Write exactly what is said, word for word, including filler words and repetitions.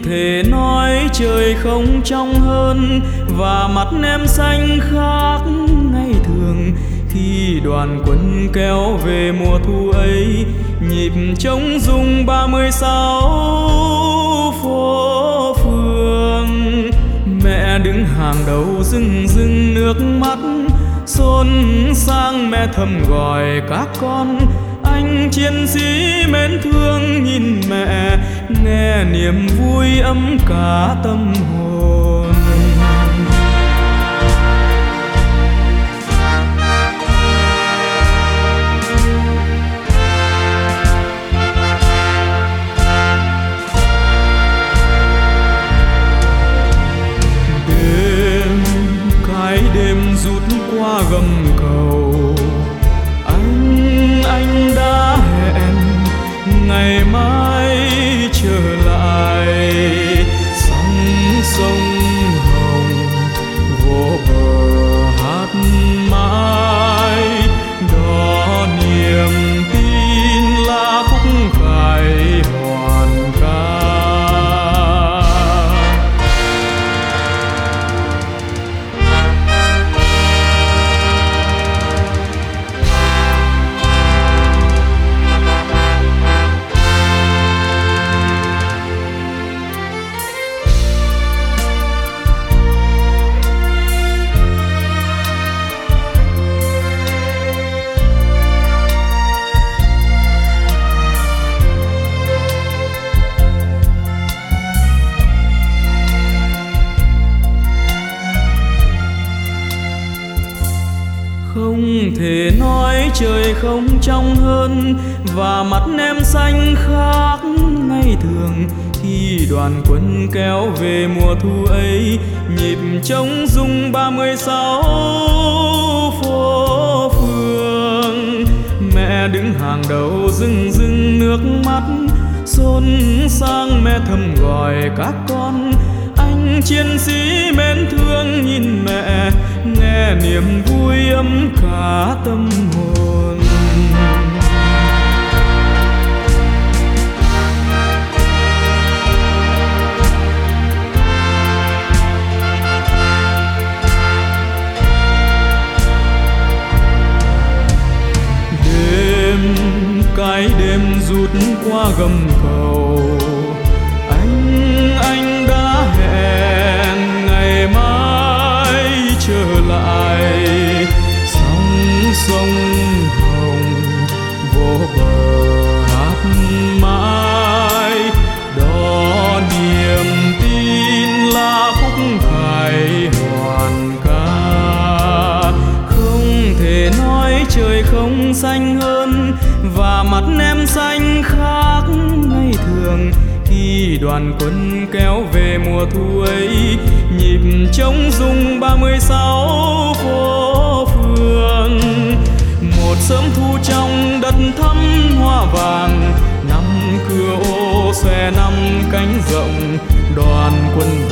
thể nói trời không trong hơn và mắt em xanh khác ngày thường. Khi đoàn quân kéo về mùa thu ấy, nhịp trống rung ba mươi sáu phố phường. Mẹ đứng hàng đầu rưng rưng nước mắt, xôn sang mẹ thầm gọi các con. Anh chiến sĩ mến thương nhìn mẹ, nghe niềm vui ấm cả tâm hồn. Đêm cái đêm rút qua gầm cầu, anh anh đã hẹn ngày mai trở lại. Sóng sông hồng vô bờ hát mãi, đó niềm tin là khúc khải hoàn ca. Không thể nói trời không trong hơn và mắt em xanh khác ngày thường. Khi đoàn quân kéo về mùa thu ấy, nhịp trống rung ba mươi sáu phố phường. Mẹ đứng hàng đầu rưng rưng nước mắt, xôn sang mẹ thầm gọi các con. Anh chiến sĩ mến thương nhìn mẹ, nghe niềm vui ấm cả tâm hồn. Đêm cái đêm rút qua gầm cầu, anh anh đã hẹn ngày mai trở lại. Sóng sông hồng vô bờ hát mãi, đó niềm tin là khúc khải hoàn ca. Không thể nói trời không xanh hơn và mắt em xanh khác ngày thường. Khi đoàn quân kéo về mùa thu ấy, nhịp trống rung ba mươi sáu phố phường. Một sớm thu trong đất thắm hoa vàng, năm cửa ô xòe năm cánh rộng, đoàn quân